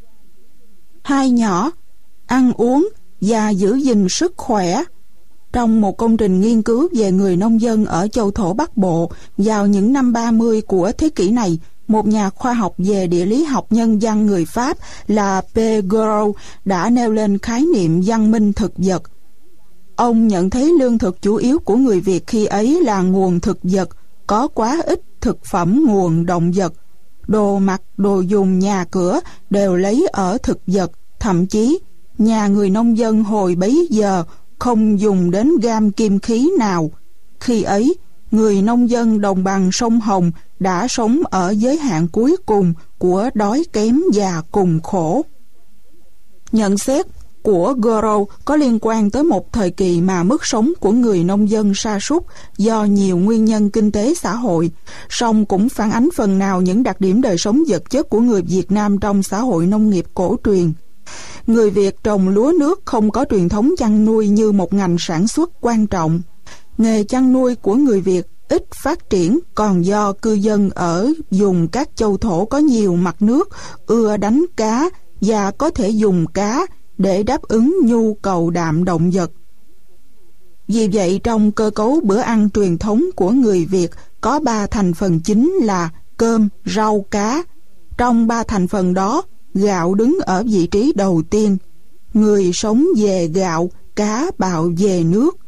2 nhỏ, ăn uống và giữ gìn sức khỏe. Trong một công trình nghiên cứu về người nông dân ở châu thổ Bắc Bộ vào những năm 30 của thế kỷ này, một nhà khoa học về địa lý học nhân văn người Pháp là P. Gros đã nêu lên khái niệm văn minh thực vật. Ông nhận thấy lương thực chủ yếu của người Việt khi ấy là nguồn thực vật, có quá ít thực phẩm nguồn động vật. Đồ mặc, đồ dùng, nhà cửa đều lấy ở thực vật, thậm chí nhà người nông dân hồi bấy giờ không dùng đến gam kim khí nào. Khi ấy, người nông dân đồng bằng sông Hồng đã sống ở giới hạn cuối cùng của đói kém và cùng khổ. Nhận xét của Gros có liên quan tới một thời kỳ mà mức sống của người nông dân sa sút do nhiều nguyên nhân kinh tế xã hội, song cũng phản ánh phần nào những đặc điểm đời sống vật chất của người Việt Nam trong xã hội nông nghiệp cổ truyền. Người Việt trồng lúa nước không có truyền thống chăn nuôi như một ngành sản xuất quan trọng. Nghề chăn nuôi của người Việt ít phát triển, còn do cư dân ở vùng các châu thổ có nhiều mặt nước, ưa đánh cá và có thể dùng cá để đáp ứng nhu cầu đạm động vật. Vì vậy, trong cơ cấu bữa ăn truyền thống của người Việt có 3 thành phần chính là cơm, rau, cá. Trong 3 thành phần đó, gạo đứng ở vị trí đầu tiên. Người sống về gạo, cá bạo về nước.